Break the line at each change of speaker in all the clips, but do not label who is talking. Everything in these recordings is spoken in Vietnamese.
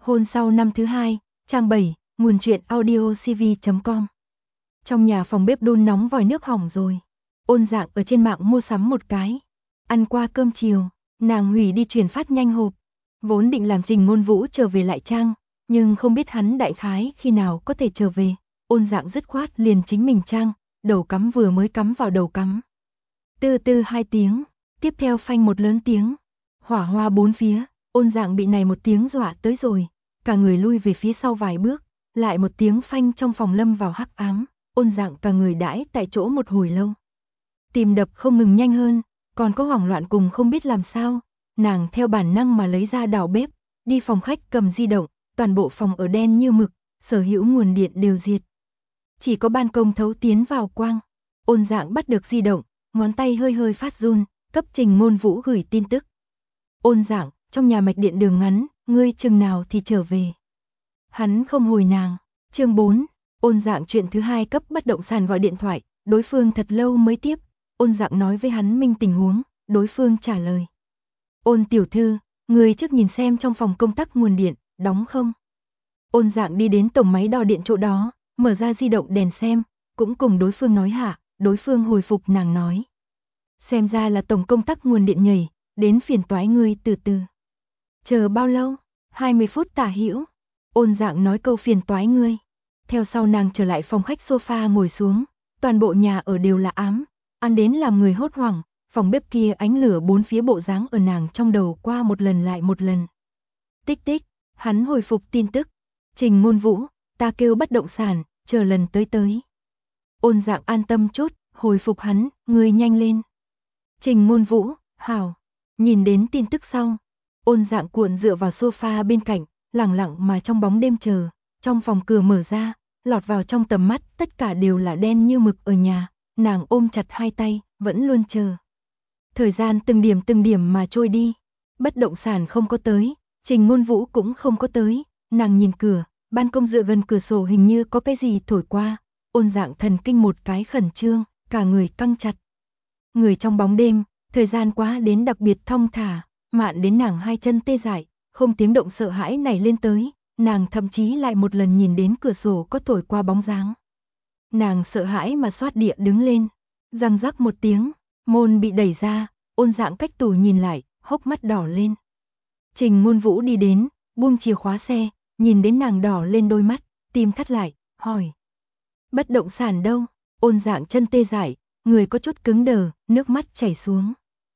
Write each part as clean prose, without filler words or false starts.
Hôn sau năm thứ hai, trang 7, nguồn truyện audiocv.com. Trong nhà phòng bếp đun nóng vòi nước hỏng rồi. Ôn Dạng ở trên mạng mua sắm một cái. Ăn qua cơm chiều, nàng hủy đi chuyển phát nhanh hộp. Vốn định làm Trình Ngôn Vũ trở về lại trang, nhưng không biết hắn đại khái khi nào có thể trở về. Ôn Dạng dứt khoát liền chính mình trang, đầu cắm vừa mới cắm vào đầu cắm. Tư tư 2 tiếng, tiếp theo phanh một lớn tiếng. Hỏa hoa bốn phía, Ôn Dạng bị này một tiếng dọa tới rồi, cả người lui về phía sau vài bước, lại một tiếng phanh trong phòng lâm vào hắc ám, Ôn Dạng cả người đãi tại chỗ một hồi lâu. Tim đập không ngừng nhanh hơn, còn có hoảng loạn cùng không biết làm sao, nàng theo bản năng mà lấy ra đảo bếp, đi phòng khách cầm di động, toàn bộ phòng ở đen như mực, sở hữu nguồn điện đều diệt. Chỉ có ban công thấu tiến vào quang. Ôn Dạng bắt được di động, ngón tay hơi hơi phát run, cấp Trình Ngôn Vũ gửi tin tức. Ôn Dạng, trong nhà mạch điện đường ngắn, ngươi chừng nào thì trở về. Hắn không hồi nàng. Chương 4, Ôn Dạng chuyện thứ hai cấp bất động sản gọi điện thoại, đối phương thật lâu mới tiếp. Ôn Dạng nói với hắn minh tình huống, đối phương trả lời. Ôn tiểu thư, người trước nhìn xem trong phòng công tắc nguồn điện, đóng không? Ôn Dạng đi đến tổng máy đo điện chỗ đó, mở ra di động đèn xem, cũng cùng đối phương nói hạ, đối phương hồi phục nàng nói. Xem ra là tổng công tắc nguồn điện nhảy, đến phiền toái ngươi từ từ. Chờ bao lâu? 20 phút tả hữu. Ôn Dạng nói câu phiền toái ngươi. Theo sau nàng trở lại phòng khách sofa ngồi xuống, toàn bộ nhà ở đều là ám, ăn đến làm người hốt hoảng, phòng bếp kia ánh lửa bốn phía bộ dáng ở nàng trong đầu qua một lần lại một lần. Tích tích, hắn hồi phục tin tức. Trình Ngôn Vũ, ta kêu bất động sản, chờ lần tới. Ôn Dạng an tâm chút, hồi phục hắn, ngươi nhanh lên. Trình Ngôn Vũ, hảo. Nhìn đến tin tức sau, Ôn Dạng cuộn dựa vào sofa bên cạnh, lặng lặng mà trong bóng đêm chờ, trong phòng cửa mở ra, lọt vào trong tầm mắt, tất cả đều là đen như mực ở nhà, nàng ôm chặt hai tay, vẫn luôn chờ. Thời gian từng điểm mà trôi đi, bất động sản không có tới, Trình Ngôn Vũ cũng không có tới, nàng nhìn cửa, ban công dựa gần cửa sổ hình như có cái gì thổi qua, Ôn Dạng thần kinh một cái khẩn trương, cả người căng chặt. Người trong bóng đêm, thời gian quá đến đặc biệt thong thả, mạn đến nàng hai chân tê dại, không tiếng động sợ hãi nảy lên tới, nàng thậm chí lại một lần nhìn đến cửa sổ có thổi qua bóng dáng. Nàng sợ hãi mà xoát địa đứng lên, răng rắc một tiếng, môn bị đẩy ra, Ôn Dạng cách tủ nhìn lại, hốc mắt đỏ lên. Trình Ngôn Vũ đi đến, buông chìa khóa xe, nhìn đến nàng đỏ lên đôi mắt, tim thắt lại, hỏi. Bất động sản đâu? Ôn Dạng chân tê dại, người có chút cứng đờ, nước mắt chảy xuống.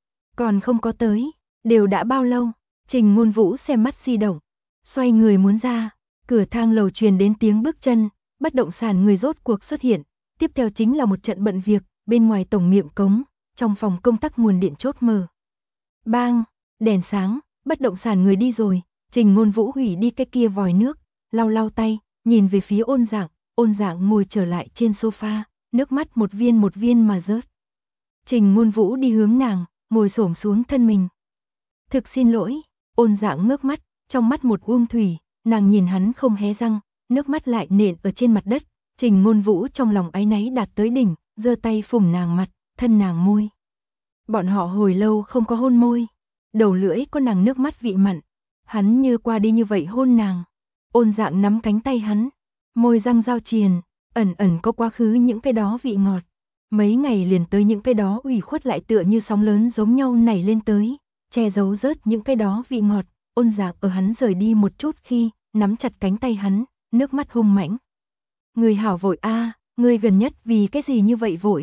Còn không có tới, đều đã bao lâu? Trình Ngôn Vũ xem mắt di động, xoay người muốn ra, cửa thang lầu truyền đến tiếng bước chân, bất động sản người rốt cuộc xuất hiện, tiếp theo chính là một trận bận việc, bên ngoài tổng miệng cống, trong phòng công tắc nguồn điện chốt mở. Bang, đèn sáng, bất động sản người đi rồi, Trình Ngôn Vũ hủy đi cái kia vòi nước, lau lau tay, nhìn về phía Ôn Dạng ngồi trở lại trên sofa, nước mắt một viên mà rớt. Trình Ngôn Vũ đi hướng nàng, ngồi xổm xuống thân mình. Thực xin lỗi, Ôn Dạng ngước mắt, trong mắt một thủy, nàng nhìn hắn không hé răng, nước mắt lại nện ở trên mặt đất, Trình Ngôn Vũ trong lòng áy náy đạt tới đỉnh, giơ tay phủng nàng mặt, thân nàng môi. Bọn họ hồi lâu không có hôn môi, đầu lưỡi có nàng nước mắt vị mặn, hắn như qua đi như vậy hôn nàng. Ôn Dạng nắm cánh tay hắn, môi răng giao triền, ẩn ẩn có quá khứ những cái đó vị ngọt. Mấy ngày liền tới những cái đó ủy khuất lại tựa như sóng lớn giống nhau nảy lên tới, che giấu rớt những cái đó vị ngọt. Ôn Dạng ở hắn rời đi một chút khi, nắm chặt cánh tay hắn, nước mắt hung mãnh. Người hảo vội a, người gần nhất vì cái gì như vậy vội?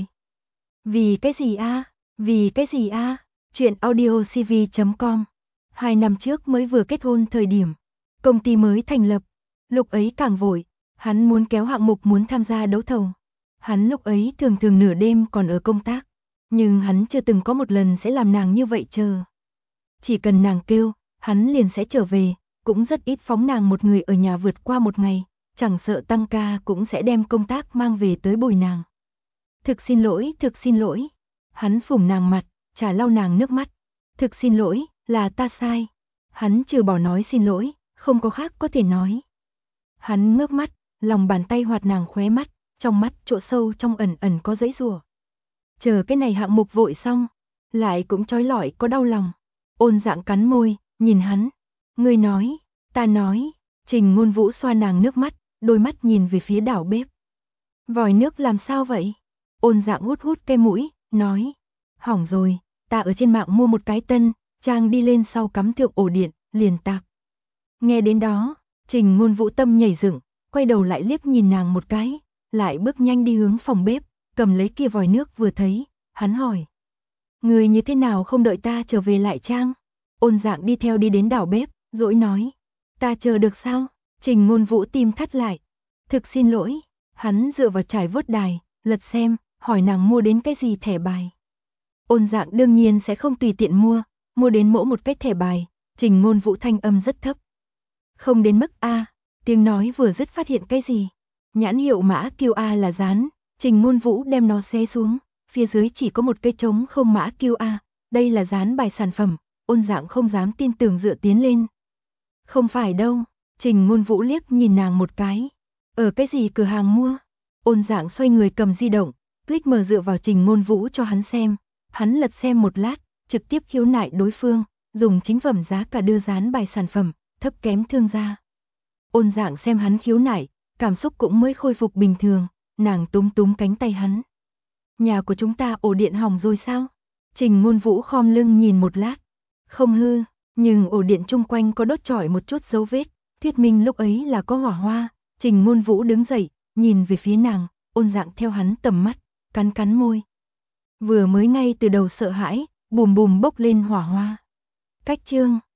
Vì cái gì a? Vì cái gì a? Chuyện audiocv.com. 2 năm trước mới vừa kết hôn thời điểm, công ty mới thành lập, lúc ấy càng vội, hắn muốn kéo hạng mục muốn tham gia đấu thầu. Hắn lúc ấy thường nửa đêm còn ở công tác, nhưng hắn chưa từng có một lần sẽ làm nàng như vậy chờ. Chỉ cần nàng kêu, hắn liền sẽ trở về, cũng rất ít phóng nàng một người ở nhà vượt qua một ngày, chẳng sợ tăng ca cũng sẽ đem công tác mang về tới bồi nàng. Thực xin lỗi. Hắn phủng nàng mặt, trà lau nàng nước mắt. Thực xin lỗi, là ta sai. Hắn trừ bỏ nói xin lỗi, không có khác có thể nói. Hắn ngước mắt, lòng bàn tay hoạt nàng khóe mắt, trong mắt chỗ sâu trong ẩn có giãy giụa. Chờ cái này hạng mục vội xong, lại cũng trói lọi có đau lòng. Ôn Dạng cắn môi, nhìn hắn. Ngươi nói, ta nói, Trình Ngôn Vũ xoa nàng nước mắt, đôi mắt nhìn về phía đảo bếp. Vòi nước làm sao vậy? Ôn Dạng hút hút cái mũi, nói. Hỏng rồi, ta ở trên mạng mua một cái tân, trang đi lên sau cắm thượng ổ điện, liền tạc. Nghe đến đó, Trình Ngôn Vũ tâm nhảy dựng, quay đầu lại liếc nhìn nàng một cái, lại bước nhanh đi hướng phòng bếp, cầm lấy kia vòi nước vừa thấy, hắn hỏi. Người như thế nào không đợi ta trở về lại trang? Ôn Dạng đi theo đi đến đảo bếp, dỗi nói. Ta chờ được sao? Trình Ngôn Vũ tim thắt lại. Thực xin lỗi, hắn dựa vào trải vuốt đài, lật xem, hỏi nàng mua đến cái gì thẻ bài. Ôn Dạng đương nhiên sẽ không tùy tiện mua đến mỗi một cái thẻ bài, Trình Ngôn Vũ thanh âm rất thấp. Không đến mức A, tiếng nói vừa dứt phát hiện cái gì. Nhãn hiệu mã QA là dán, Trình Ngôn Vũ đem nó xé xuống, phía dưới chỉ có một cây trống không mã QA, đây là dán bài sản phẩm, Ôn Dạng không dám tin tưởng dựa tiến lên. Không phải đâu, Trình Ngôn Vũ liếc nhìn nàng một cái. Ở cái gì cửa hàng mua? Ôn Dạng xoay người cầm di động, click mở dựa vào Trình Ngôn Vũ cho hắn xem. Hắn lật xem một lát, trực tiếp khiếu nại đối phương, dùng chính phẩm giá cả đưa dán bài sản phẩm, thấp kém thương gia. Ôn Dạng xem hắn khiếu nại, cảm xúc cũng mới khôi phục bình thường, nàng túm túm cánh tay hắn. Nhà của chúng ta ổ điện hỏng rồi sao? Trình Ngôn Vũ khom lưng nhìn một lát. Không hư, nhưng ổ điện chung quanh có đốt chọi một chút dấu vết, thuyết minh lúc ấy là có hỏa hoa. Trình Ngôn Vũ đứng dậy, nhìn về phía nàng, Ôn Dạng theo hắn tầm mắt, cắn cắn môi. Vừa mới ngay từ đầu sợ hãi, bùm bùm bốc lên hỏa hoa. Cách chương